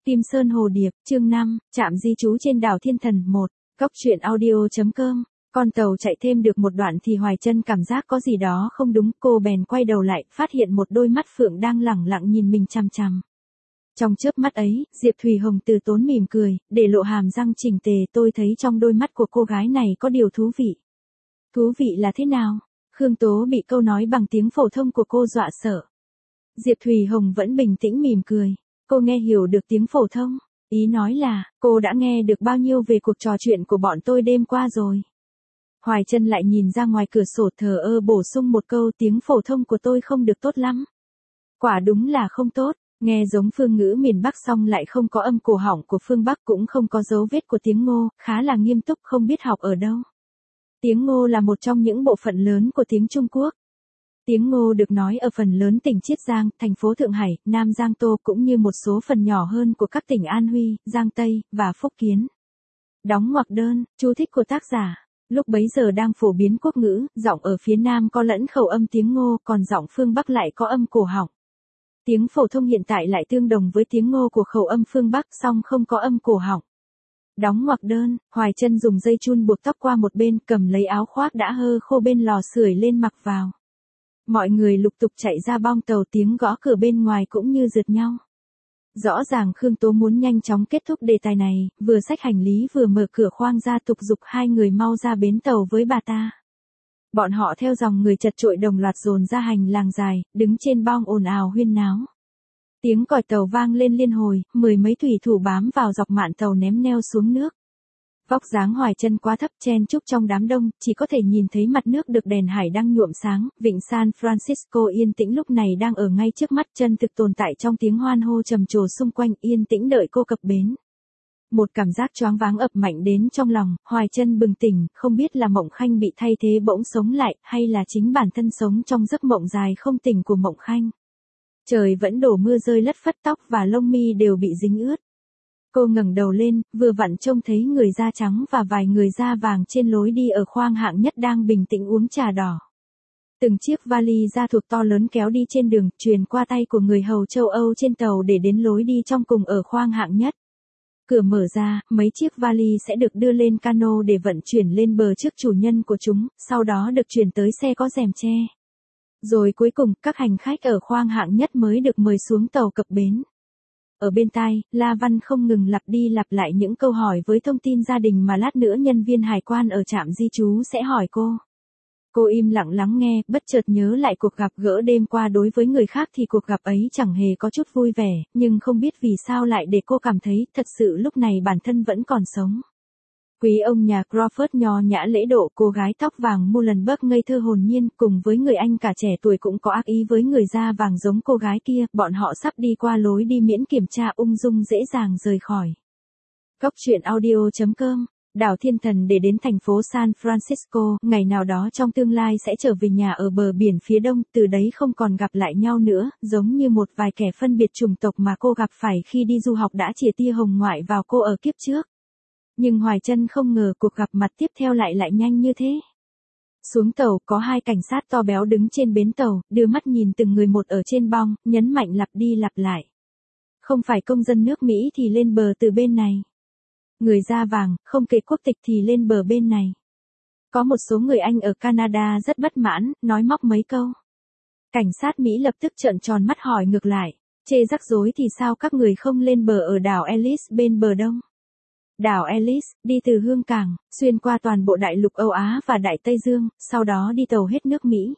Kim Sơn Hồ Điệp, chương 5, trạm di trú trên đảo Thiên Thần 1, góc truyện audio.com. Con tàu chạy thêm được một đoạn thì Hoài Chân cảm giác có gì đó không đúng, cô bèn quay đầu lại, phát hiện một đôi mắt phượng đang lẳng lặng nhìn mình chằm chằm. Trong chớp mắt ấy, Diệp Thùy Hồng từ tốn mỉm cười, để lộ hàm răng chỉnh tề, tôi thấy trong đôi mắt của cô gái này có điều thú vị. Thú vị là thế nào? Khương Tố bị câu nói bằng tiếng phổ thông của cô dọa sợ. Diệp Thùy Hồng vẫn bình tĩnh mỉm cười. Cô nghe hiểu được tiếng phổ thông, ý nói là, cô đã nghe được bao nhiêu về cuộc trò chuyện của bọn tôi đêm qua rồi. Hoài Chân lại nhìn ra ngoài cửa sổ thờ ơ bổ sung một câu, tiếng phổ thông của tôi không được tốt lắm. Quả đúng là không tốt, nghe giống phương ngữ miền Bắc song lại không có âm cổ họng của phương Bắc, cũng không có dấu vết của tiếng Ngô, khá là nghiêm túc, không biết học ở đâu. Tiếng Ngô là một trong những bộ phận lớn của tiếng Trung Quốc. Tiếng Ngô được nói ở phần lớn tỉnh Chiết Giang, thành phố Thượng Hải, Nam Giang Tô cũng như một số phần nhỏ hơn của các tỉnh An Huy, Giang Tây, và Phúc Kiến. Đóng ngoặc đơn, chú thích của tác giả. Lúc bấy giờ đang phổ biến quốc ngữ, giọng ở phía Nam có lẫn khẩu âm tiếng Ngô, còn giọng phương Bắc lại có âm cổ họng. Tiếng phổ thông hiện tại lại tương đồng với tiếng Ngô của khẩu âm phương Bắc, song không có âm cổ họng. Đóng ngoặc đơn, Hoài Chân dùng dây chun buộc tóc qua một bên, cầm lấy áo khoác đã hơ khô bên lò sưởi lên mặc vào. Mọi người lục tục chạy ra bong tàu, tiếng gõ cửa bên ngoài cũng như rượt nhau. Rõ ràng Khương Tố muốn nhanh chóng kết thúc đề tài này, vừa xách hành lý vừa mở cửa khoang ra tục giục hai người mau ra bến tàu với bà ta. Bọn họ theo dòng người chật chội đồng loạt dồn ra hành lang dài, đứng trên bong ồn ào huyên náo. Tiếng còi tàu vang lên liên hồi, mười mấy thủy thủ bám vào dọc mạn tàu ném neo xuống nước. Vóc dáng Hoài Chân quá thấp, chen chúc trong đám đông, chỉ có thể nhìn thấy mặt nước được đèn hải đăng nhuộm sáng. Vịnh San Francisco yên tĩnh lúc này đang ở ngay trước mắt, chân thực tồn tại trong tiếng hoan hô trầm trồ xung quanh, yên tĩnh đợi cô cập bến. Một cảm giác choáng váng ập mạnh đến trong lòng, Hoài Chân bừng tỉnh, không biết là Mộng Khanh bị thay thế bỗng sống lại, hay là chính bản thân sống trong giấc mộng dài không tỉnh của Mộng Khanh. Trời vẫn đổ mưa rơi lất phất, tóc và lông mi đều bị dính ướt. Cô ngẩng đầu lên, vừa vặn trông thấy người da trắng và vài người da vàng trên lối đi ở khoang hạng nhất đang bình tĩnh uống trà đỏ. Từng chiếc vali da thuộc to lớn kéo đi trên đường, truyền qua tay của người hầu châu Âu trên tàu để đến lối đi trong cùng ở khoang hạng nhất. Cửa mở ra, mấy chiếc vali sẽ được đưa lên cano để vận chuyển lên bờ trước chủ nhân của chúng, sau đó được chuyển tới xe có rèm che. Rồi cuối cùng, các hành khách ở khoang hạng nhất mới được mời xuống tàu cập bến. Ở bên tai, La Văn không ngừng lặp đi lặp lại những câu hỏi với thông tin gia đình mà lát nữa nhân viên hải quan ở trạm di trú sẽ hỏi cô. Cô im lặng lắng nghe, bất chợt nhớ lại cuộc gặp gỡ đêm qua, đối với người khác thì cuộc gặp ấy chẳng hề có chút vui vẻ, nhưng không biết vì sao lại để cô cảm thấy thật sự lúc này bản thân vẫn còn sống. Quý ông nhà Crawford nho nhã lễ độ, cô gái tóc vàng Muhlenberg ngây thơ hồn nhiên, cùng với người anh cả trẻ tuổi cũng có ác ý với người da vàng giống cô gái kia, bọn họ sắp đi qua lối đi miễn kiểm tra, ung dung dễ dàng rời khỏi. Góc truyện audio.com. Đảo Thiên Thần để đến thành phố San Francisco, ngày nào đó trong tương lai sẽ trở về nhà ở bờ biển phía đông, từ đấy không còn gặp lại nhau nữa, giống như một vài kẻ phân biệt chủng tộc mà cô gặp phải khi đi du học đã chìa tia hồng ngoại vào cô ở kiếp trước. Nhưng Hoài Chân không ngờ cuộc gặp mặt tiếp theo lại nhanh như thế. Xuống tàu, có hai cảnh sát to béo đứng trên bến tàu, đưa mắt nhìn từng người một ở trên bong, nhấn mạnh lặp đi lặp lại. Không phải công dân nước Mỹ thì lên bờ từ bên này. Người da vàng, không kể quốc tịch thì lên bờ bên này. Có một số người Anh ở Canada rất bất mãn, nói móc mấy câu. Cảnh sát Mỹ lập tức trợn tròn mắt hỏi ngược lại, chê rắc rối thì sao các người không lên bờ ở đảo Ellis bên bờ đông. Đảo Ellis, đi từ Hương Cảng, xuyên qua toàn bộ đại lục Âu Á và Đại Tây Dương, sau đó đi tàu hết nước Mỹ.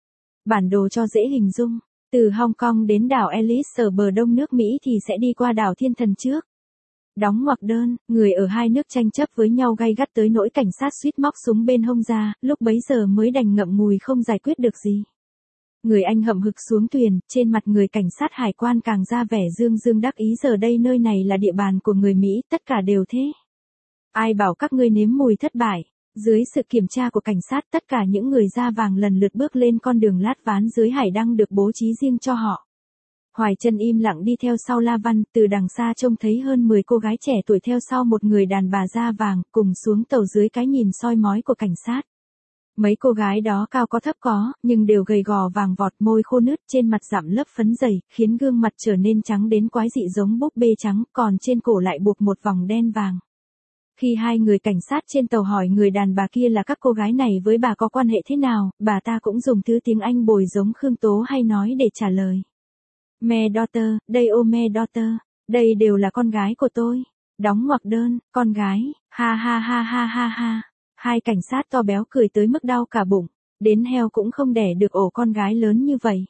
Bản đồ cho dễ hình dung, từ Hong Kong đến đảo Ellis ở bờ đông nước Mỹ thì sẽ đi qua đảo Thiên Thần trước. Đóng ngoặc đơn, người ở hai nước tranh chấp với nhau gay gắt tới nỗi cảnh sát suýt móc súng bên hông ra, lúc bấy giờ mới đành ngậm ngùi không giải quyết được gì. Người Anh hậm hực xuống thuyền, trên mặt người cảnh sát hải quan càng ra vẻ dương dương đắc ý, giờ đây nơi này là địa bàn của người Mỹ, tất cả đều thế. Ai bảo các ngươi nếm mùi thất bại. Dưới sự kiểm tra của cảnh sát, tất cả những người da vàng lần lượt bước lên con đường lát ván dưới hải đăng được bố trí riêng cho họ. Hoài Chân im lặng đi theo sau La Văn, từ đằng xa trông thấy hơn 10 cô gái trẻ tuổi theo sau một người đàn bà da vàng, cùng xuống tàu dưới cái nhìn soi mói của cảnh sát. Mấy cô gái đó cao có thấp có, nhưng đều gầy gò vàng vọt, môi khô nứt, trên mặt rặm lớp phấn dày, khiến gương mặt trở nên trắng đến quái dị giống búp bê trắng, còn trên cổ lại buộc một vòng đen vàng. Khi hai người cảnh sát trên tàu hỏi người đàn bà kia là các cô gái này với bà có quan hệ thế nào, bà ta cũng dùng thứ tiếng Anh bồi giống Khương Tố hay nói để trả lời. "My daughter, đây my daughter, đây đều là con gái của tôi." Đóng ngoặc đơn, con gái, ha ha ha ha ha ha. Hai cảnh sát to béo cười tới mức đau cả bụng, đến heo cũng không đẻ được ổ con gái lớn như vậy.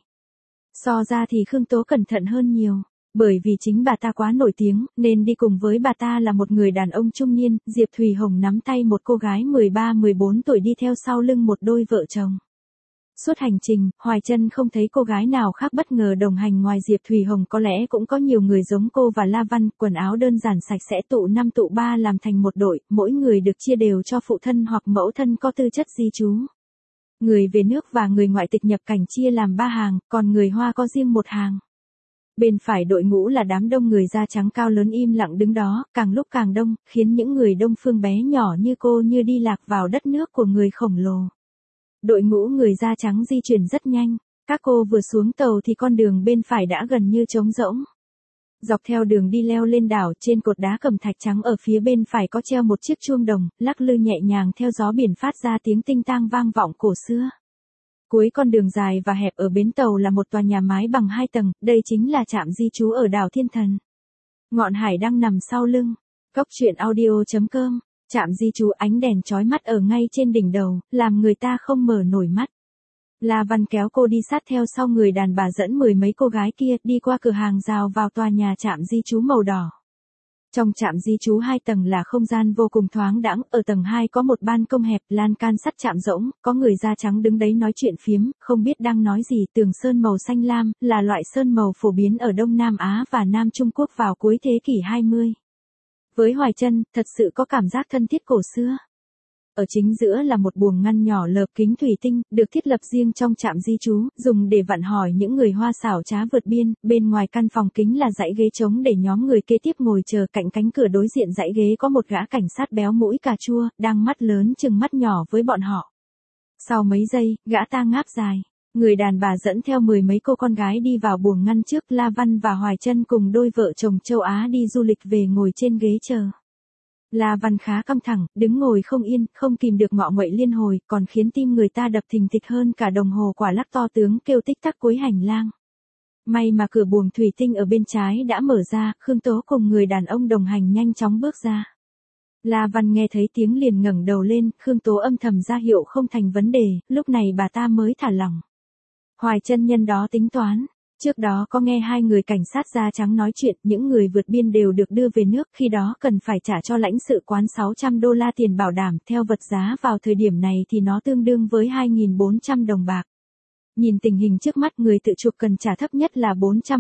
So ra thì Khương Tố cẩn thận hơn nhiều, bởi vì chính bà ta quá nổi tiếng, nên đi cùng với bà ta là một người đàn ông trung niên. Diệp Thùy Hồng nắm tay một cô gái 13-14 tuổi đi theo sau lưng một đôi vợ chồng. Suốt hành trình, Hoài Chân không thấy cô gái nào khác bất ngờ đồng hành ngoài Diệp Thùy Hồng, có lẽ cũng có nhiều người giống cô và La Văn, quần áo đơn giản sạch sẽ tụ 5 tụ 3 làm thành một đội, mỗi người được chia đều cho phụ thân hoặc mẫu thân có tư chất di trú. Người về nước và người ngoại tịch nhập cảnh chia làm 3 hàng, còn người Hoa có riêng một hàng. Bên phải đội ngũ là đám đông người da trắng cao lớn im lặng đứng đó, càng lúc càng đông, khiến những người Đông phương bé nhỏ như cô như đi lạc vào đất nước của người khổng lồ. Đội ngũ người da trắng di chuyển rất nhanh, các cô vừa xuống tàu thì con đường bên phải đã gần như trống rỗng. Dọc theo đường đi leo lên đảo, trên cột đá cẩm thạch trắng ở phía bên phải có treo một chiếc chuông đồng, lắc lư nhẹ nhàng theo gió biển phát ra tiếng tinh tang vang vọng cổ xưa. Cuối con đường dài và hẹp ở bến tàu là một tòa nhà mái bằng 2 tầng, đây chính là trạm di trú ở đảo Thiên Thần. Ngọn hải đang nằm sau lưng. Cốc truyện audio.com. Trạm di trú, ánh đèn chói mắt ở ngay trên đỉnh đầu, làm người ta không mở nổi mắt. La Văn kéo cô đi sát theo sau người đàn bà dẫn 10 mấy cô gái kia, đi qua cửa hàng rào vào tòa nhà trạm di trú màu đỏ. Trong trạm di trú 2 tầng là không gian vô cùng thoáng đãng, ở tầng 2 có một ban công hẹp, lan can sắt chạm rỗng, có người da trắng đứng đấy nói chuyện phiếm, không biết đang nói gì. Tường sơn màu xanh lam, là loại sơn màu phổ biến ở Đông Nam Á và Nam Trung Quốc vào cuối thế kỷ 20. Với Hoài Chân, thật sự có cảm giác thân thiết cổ xưa. Ở chính giữa là một buồng ngăn nhỏ lợp kính thủy tinh, được thiết lập riêng trong trạm di trú, dùng để vặn hỏi những người Hoa xảo trá vượt biên. Bên ngoài căn phòng kính là dãy ghế trống để nhóm người kế tiếp ngồi chờ. Cạnh cánh cửa đối diện dãy ghế có một gã cảnh sát béo mũi cà chua, đang mắt lớn chừng mắt nhỏ với bọn họ. Sau mấy giây, gã ta ngáp dài. Người đàn bà dẫn theo 10 mấy cô con gái đi vào buồng ngăn trước. La Văn và Hoài Chân cùng đôi vợ chồng châu Á đi du lịch về ngồi trên ghế chờ. La Văn khá căng thẳng, đứng ngồi không yên, không kìm được ngọ nguậy liên hồi, còn khiến tim người ta đập thình thịch hơn cả đồng hồ quả lắc to tướng kêu tích tắc cuối hành lang. May mà cửa buồng thủy tinh ở bên trái đã mở ra, Khương Tố cùng người đàn ông đồng hành nhanh chóng bước ra. La Văn nghe thấy tiếng liền ngẩng đầu lên, Khương Tố âm thầm ra hiệu không thành vấn đề, lúc này bà ta mới thả lỏng. Hoài Chân nhân đó tính toán. Trước đó có nghe 2 người cảnh sát da trắng nói chuyện, những người vượt biên đều được đưa về nước, khi đó cần phải trả cho lãnh sự quán $600 tiền bảo đảm, theo vật giá vào thời điểm này thì nó tương đương với 2.400 đồng bạc. Nhìn tình hình trước mắt, người tự chuộc cần trả thấp nhất là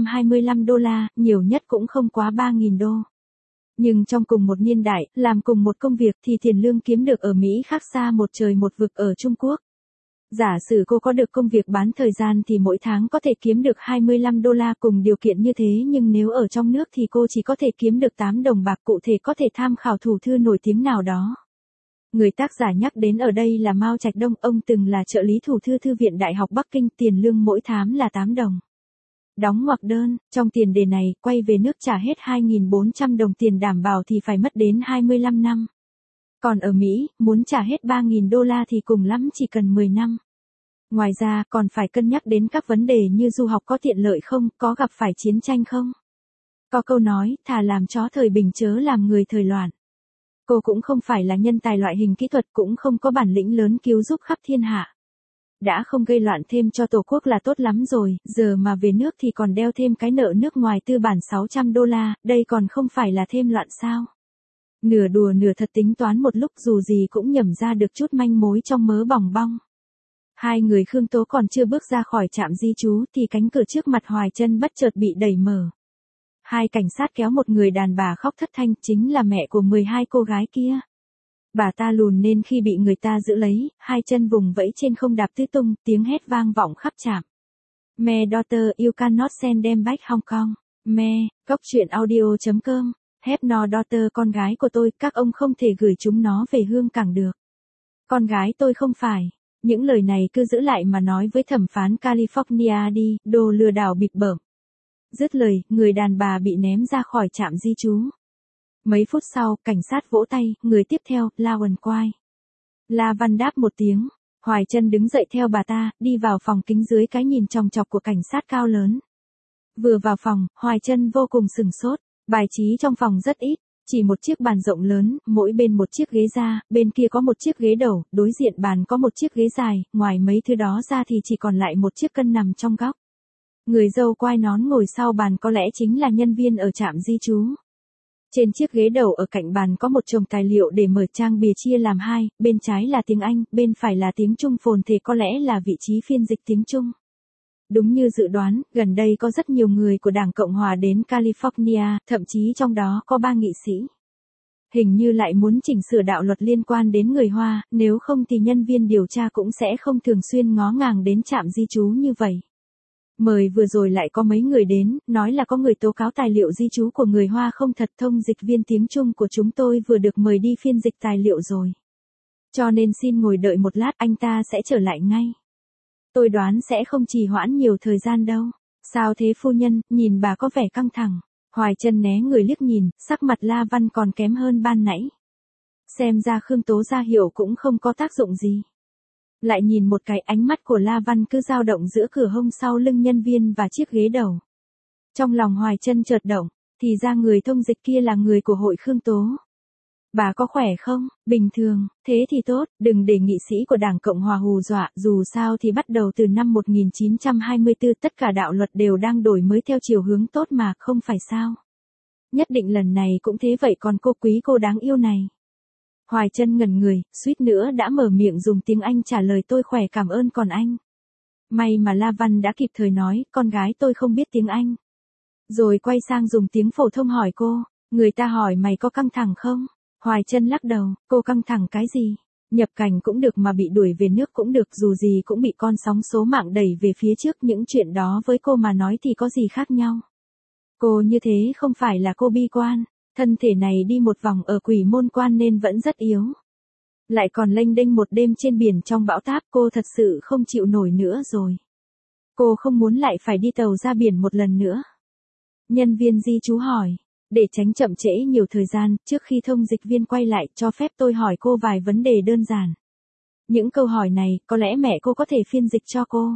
$425, nhiều nhất cũng không quá 3.000 đô. Nhưng trong cùng một niên đại, làm cùng một công việc thì tiền lương kiếm được ở Mỹ khác xa một trời một vực ở Trung Quốc. Giả sử cô có được công việc bán thời gian thì mỗi tháng có thể kiếm được $25 cùng điều kiện như thế, nhưng nếu ở trong nước thì cô chỉ có thể kiếm được 8 đồng bạc, cụ thể có thể tham khảo thủ thư nổi tiếng nào đó. Người tác giả nhắc đến ở đây là Mao Trạch Đông, ông từng là trợ lý thủ thư Thư viện Đại học Bắc Kinh, tiền lương mỗi tháng là 8 đồng. Đóng ngoặc đơn, trong tiền đề này, quay về nước trả hết 2.400 đồng tiền đảm bảo thì phải mất đến 25 năm. Còn ở Mỹ, muốn trả hết $3.000 thì cùng lắm chỉ cần 10 năm. Ngoài ra, còn phải cân nhắc đến các vấn đề như du học có tiện lợi không, có gặp phải chiến tranh không. Có câu nói, thà làm chó thời bình chớ làm người thời loạn. Cô cũng không phải là nhân tài loại hình kỹ thuật, cũng không có bản lĩnh lớn cứu giúp khắp thiên hạ. Đã không gây loạn thêm cho Tổ quốc là tốt lắm rồi, giờ mà về nước thì còn đeo thêm cái nợ nước ngoài tư bản $600, đây còn không phải là thêm loạn sao. Nửa đùa nửa thật tính toán một lúc, dù gì cũng nhẩm ra được chút manh mối trong mớ bòng bong. 2 người Khương Tố còn chưa bước ra khỏi trạm di trú thì cánh cửa trước mặt Hoài Chân bất chợt bị đẩy mở. 2 cảnh sát kéo một người đàn bà khóc thất thanh, chính là mẹ của 12 cô gái kia. Bà ta lùn nên khi bị người ta giữ lấy, 2 chân vùng vẫy trên không đạp tứ tung, tiếng hét vang vọng khắp trạm. My daughter, you cannot send them back Hong Kong. Me, cốc truyện audio.com. Have no daughter, con gái của tôi, các ông không thể gửi chúng nó về Hương Cảng được. Con gái tôi không phải. Những lời này cứ giữ lại mà nói với thẩm phán California đi, đồ lừa đảo bịp bợm. Dứt lời, người đàn bà bị ném ra khỏi trạm di trú. Mấy phút sau, cảnh sát vỗ tay, người tiếp theo, La Uẩn Quai. La Văn đáp một tiếng. Hoài Chân đứng dậy theo bà ta, đi vào phòng kính dưới cái nhìn chòng chọc của cảnh sát cao lớn. Vừa vào phòng, Hoài Chân vô cùng sửng sốt. Bài trí trong phòng rất ít, chỉ một chiếc bàn rộng lớn, mỗi bên một chiếc ghế da, bên kia có một chiếc ghế đầu, đối diện bàn có một chiếc ghế dài, ngoài mấy thứ đó ra thì chỉ còn lại một chiếc cân nằm trong góc. Người dâu quai nón ngồi sau bàn có lẽ chính là nhân viên ở trạm di trú. Trên chiếc ghế đầu ở cạnh bàn có một chồng tài liệu để mở trang bìa chia làm hai, bên trái là tiếng Anh, bên phải là tiếng Trung phồn thể, có lẽ là vị trí phiên dịch tiếng Trung. Đúng như dự đoán, gần đây có rất nhiều người của Đảng Cộng Hòa đến California, thậm chí trong đó có 3 nghị sĩ. Hình như lại muốn chỉnh sửa đạo luật liên quan đến người Hoa, nếu không thì nhân viên điều tra cũng sẽ không thường xuyên ngó ngàng đến trạm di trú như vậy. Mời vừa rồi lại có mấy người đến, nói là có người tố cáo tài liệu di trú của người Hoa không thật, thông dịch viên tiếng Trung của chúng tôi vừa được mời đi phiên dịch tài liệu rồi. Cho nên xin ngồi đợi một lát, anh ta sẽ trở lại ngay. Tôi đoán sẽ không trì hoãn nhiều thời gian đâu. Sao thế phu nhân, nhìn bà có vẻ căng thẳng. Hoài Chân né người liếc nhìn, sắc mặt La Văn còn kém hơn ban nãy. Xem ra Khương Tố ra hiệu cũng không có tác dụng gì. Lại nhìn một cái, ánh mắt của La Văn cứ dao động giữa cửa hông sau lưng nhân viên và chiếc ghế đầu. Trong lòng Hoài Chân chợt động, thì ra người thông dịch kia là người của hội Khương Tố. Bà có khỏe không? Bình thường, thế thì tốt, đừng để nghị sĩ của Đảng Cộng Hòa hù dọa, dù sao thì bắt đầu từ năm 1924 tất cả đạo luật đều đang đổi mới theo chiều hướng tốt mà, không phải sao? Nhất định lần này cũng thế vậy, còn cô quý cô đáng yêu này. Hoài Chân ngẩn người, suýt nữa đã mở miệng dùng tiếng Anh trả lời tôi khỏe cảm ơn, còn anh. May mà La Văn đã kịp thời nói, con gái tôi không biết tiếng Anh. Rồi quay sang dùng tiếng phổ thông hỏi cô, người ta hỏi mày có căng thẳng không? Hoài Chân lắc đầu, cô căng thẳng cái gì? Nhập cảnh cũng được mà bị đuổi về nước cũng được, dù gì cũng bị con sóng số mạng đẩy về phía trước, những chuyện đó với cô mà nói thì có gì khác nhau. Cô như thế không phải là cô bi quan, thân thể này đi một vòng ở Quỷ Môn Quan nên vẫn rất yếu. Lại còn lênh đênh một đêm trên biển trong bão táp, cô thật sự không chịu nổi nữa rồi. Cô không muốn lại phải đi tàu ra biển một lần nữa. Nhân viên di trú hỏi. Để tránh chậm trễ nhiều thời gian, trước khi thông dịch viên quay lại, cho phép tôi hỏi cô vài vấn đề đơn giản. Những câu hỏi này, có lẽ mẹ cô có thể phiên dịch cho cô.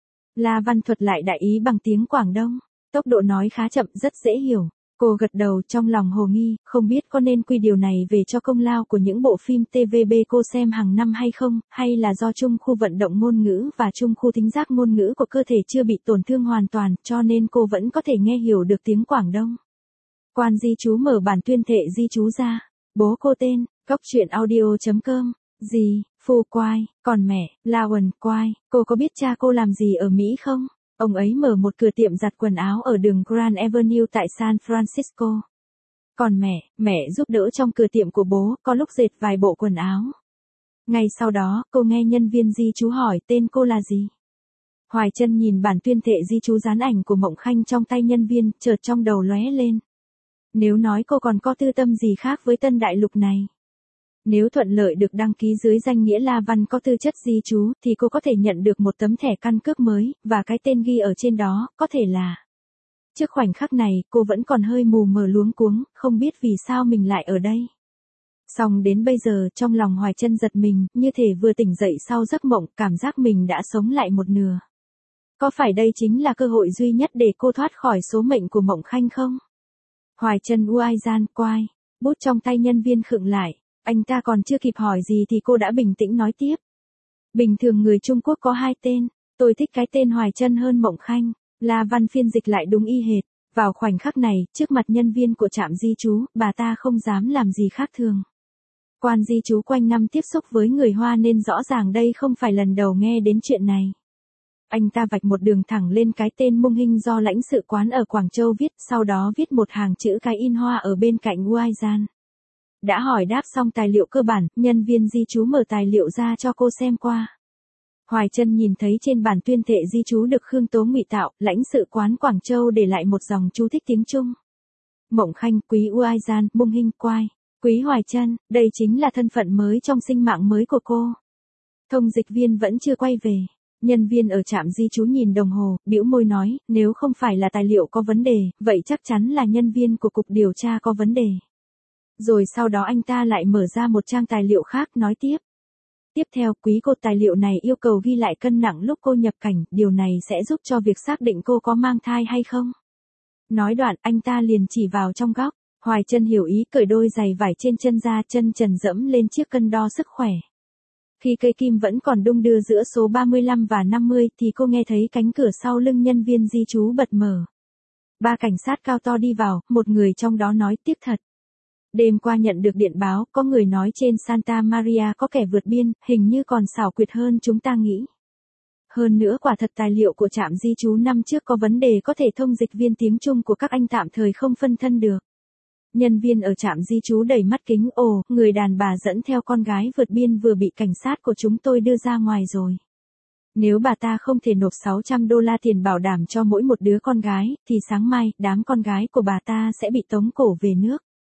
La Văn thuật lại đại ý bằng tiếng Quảng Đông. Tốc độ nói khá chậm, rất dễ hiểu. Cô gật đầu, trong lòng hồ nghi, không biết có nên quy điều này về cho công lao của những bộ phim TVB cô xem hàng năm hay không, hay là do trung khu vận động ngôn ngữ và trung khu thính giác ngôn ngữ của cơ thể chưa bị tổn thương hoàn toàn, cho nên cô vẫn có thể nghe hiểu được tiếng Quảng Đông. Quan di trú mở bản tuyên thệ di trú ra. Bố cô tên, Cóc Truyện Audio.com. Gì, Phu Quai, còn mẹ, La Uẩn Quai. Cô có biết cha cô làm gì ở Mỹ không? Ông ấy mở một cửa tiệm giặt quần áo ở đường Grand Avenue tại San Francisco. Còn mẹ giúp đỡ trong cửa tiệm của bố, có lúc dệt vài bộ quần áo. Ngay sau đó, cô nghe nhân viên di trú hỏi tên cô là gì. Hoài Chân nhìn bản tuyên thệ di trú dán ảnh của Mộng Khanh trong tay nhân viên, chợt trong đầu lóe lên. Nếu nói cô còn có tư tâm gì khác với Tân Đại Lục này. Nếu thuận lợi được đăng ký dưới danh nghĩa La Văn có tư chất di trú, thì cô có thể nhận được một tấm thẻ căn cước mới, và cái tên ghi ở trên đó, có thể là. Trước khoảnh khắc này, cô vẫn còn hơi mù mờ luống cuống, không biết vì sao mình lại ở đây. Song đến bây giờ, trong lòng Hoài Chân giật mình, như thể vừa tỉnh dậy sau giấc mộng, cảm giác mình đã sống lại một nửa. Có phải đây chính là cơ hội duy nhất để cô thoát khỏi số mệnh của Mộng Khanh không? Hoài Chân uai gian, Quai. Bút trong tay nhân viên khựng lại. Anh ta còn chưa kịp hỏi gì thì cô đã bình tĩnh nói tiếp. Bình thường người Trung Quốc có 2 tên. Tôi thích cái tên Hoài Chân hơn Mộng Khanh. La Văn phiên dịch lại đúng y hệt. Vào khoảnh khắc này, trước mặt nhân viên của trạm di trú, bà ta không dám làm gì khác thường. Quan di trú quanh năm tiếp xúc với người Hoa nên rõ ràng đây không phải lần đầu nghe đến chuyện này. Anh ta vạch một đường thẳng lên cái tên Mung Hinh do lãnh sự quán ở Quảng Châu viết, sau đó viết một hàng chữ cái in hoa ở bên cạnh Uai Gian. Đã hỏi đáp xong tài liệu cơ bản, nhân viên di trú mở tài liệu ra cho cô xem qua. Hoài Chân nhìn thấy trên bản tuyên thệ di trú được Khương Tố ngụy tạo, lãnh sự quán Quảng Châu để lại một dòng chú thích tiếng Trung. Mộng Khanh, Quý Uai Gian, Mung Hinh, Quai. Quý Hoài Chân, đây chính là thân phận mới trong sinh mạng mới của cô. Thông dịch viên vẫn chưa quay về. Nhân viên ở trạm di trú nhìn đồng hồ, bĩu môi nói, nếu không phải là tài liệu có vấn đề, vậy chắc chắn là nhân viên của cục điều tra có vấn đề. Rồi sau đó anh ta lại mở ra một trang tài liệu khác nói tiếp. Tiếp theo, quý cô, tài liệu này yêu cầu ghi lại cân nặng lúc cô nhập cảnh, điều này sẽ giúp cho việc xác định cô có mang thai hay không. Nói đoạn, anh ta liền chỉ vào trong góc. Hoài Chân hiểu ý, cởi đôi giày vải trên chân ra, chân trần dẫm lên chiếc cân đo sức khỏe. Khi cây kim vẫn còn đung đưa giữa số 35 và 50 thì cô nghe thấy cánh cửa sau lưng nhân viên di trú bật mở. 3 cảnh sát cao to đi vào, một người trong đó nói tiếc thật. Đêm qua nhận được điện báo, có người nói trên Santa Maria có kẻ vượt biên, hình như còn xảo quyệt hơn chúng ta nghĩ. Hơn nữa quả thật tài liệu của trạm di trú năm trước có vấn đề, có thể thông dịch viên tiếng Trung của các anh tạm thời không phân thân được. Nhân viên ở trạm di trú đẩy mắt kính, ồ, người đàn bà dẫn theo con gái vượt biên vừa bị cảnh sát của chúng tôi đưa ra ngoài rồi. Nếu bà ta không thể nộp $600 tiền bảo đảm cho mỗi một đứa con gái, thì sáng mai, đám con gái của bà ta sẽ bị tống cổ về nước.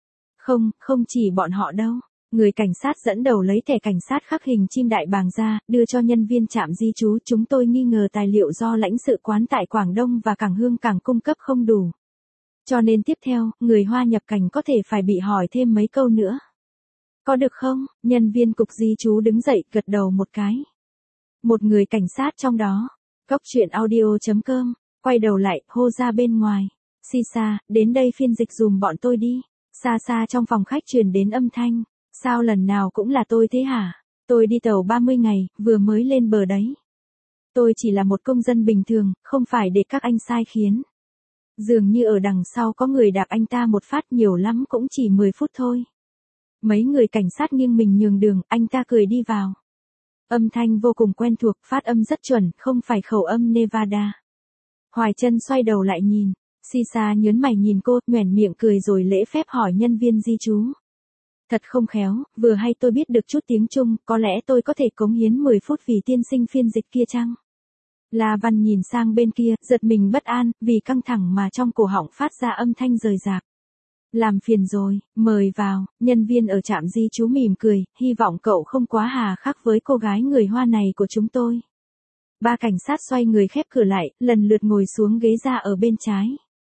Không chỉ bọn họ đâu. Người cảnh sát dẫn đầu lấy thẻ cảnh sát khắc hình chim đại bàng ra, đưa cho nhân viên trạm di trú. Chúng tôi nghi ngờ tài liệu do lãnh sự quán tại Quảng Đông và Cảng Hương Cảng cung cấp không đủ. Cho nên tiếp theo, người Hoa nhập cảnh có thể phải bị hỏi thêm mấy câu nữa. Có được không? Nhân viên cục di trú đứng dậy, gật đầu một cái. Một người cảnh sát trong đó. Góc chuyện audio.com, quay đầu lại, hô ra bên ngoài. Sisa, đến đây phiên dịch dùm bọn tôi đi. Xa xa trong phòng khách truyền đến âm thanh. Sao lần nào cũng là tôi thế hả? Tôi đi tàu 30 ngày, vừa mới lên bờ đấy. Tôi chỉ là một công dân bình thường, không phải để các anh sai khiến. Dường như ở đằng sau có người đạp anh ta một phát, nhiều lắm cũng chỉ 10 phút thôi. Mấy người cảnh sát nghiêng mình nhường đường, anh ta cười đi vào. Âm thanh vô cùng quen thuộc, phát âm rất chuẩn, không phải khẩu âm Nevada. Hoài Chân xoay đầu lại nhìn. Sisa nhớn mày nhìn cô, nhoẻn miệng cười rồi lễ phép hỏi nhân viên di trú. Thật không khéo, vừa hay tôi biết được chút tiếng Trung, có lẽ tôi có thể cống hiến 10 phút vì tiên sinh phiên dịch kia chăng? La Văn nhìn sang bên kia, giật mình bất an, vì căng thẳng mà trong cổ họng phát ra âm thanh rời rạc. Làm phiền rồi, mời vào. Nhân viên ở trạm di trú mỉm cười, hy vọng cậu không quá hà khắc với cô gái người Hoa này của chúng tôi. 3 cảnh sát xoay người khép cửa lại, lần lượt ngồi xuống ghế ra ở bên trái.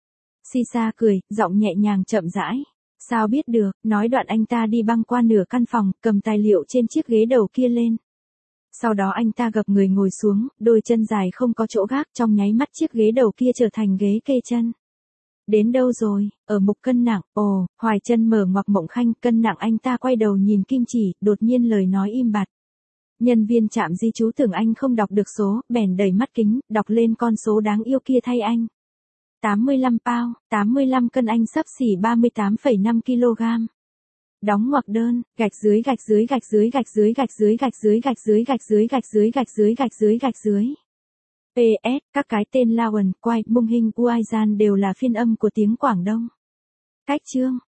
Sisa cười, giọng nhẹ nhàng chậm rãi. Sao biết được, nói đoạn anh ta đi băng qua nửa căn phòng, cầm tài liệu trên chiếc ghế đầu kia lên. Sau đó anh ta gập người ngồi xuống, đôi chân dài không có chỗ gác, trong nháy mắt chiếc ghế đầu kia trở thành ghế kê chân. Đến đâu rồi? Ở mục cân nặng. Ồ, Hoài Chân mở ngoặc mộng khanh, cân nặng. Anh ta quay đầu nhìn kim chỉ, đột nhiên lời nói im bặt. Nhân viên trạm di trú tưởng anh không đọc được số, bèn đẩy mắt kính, đọc lên con số đáng yêu kia thay anh. 85 pound, 85 cân, anh xấp xỉ 38,5 kg. Đóng ngoặc đơn, gạch dưới gạch dưới gạch dưới gạch dưới gạch dưới gạch dưới gạch dưới gạch dưới gạch dưới gạch dưới gạch dưới gạch dưới. PS, các cái tên Lawan, Quai, Mung Hinh, Uaizan đều là phiên âm của tiếng Quảng Đông. Cách chương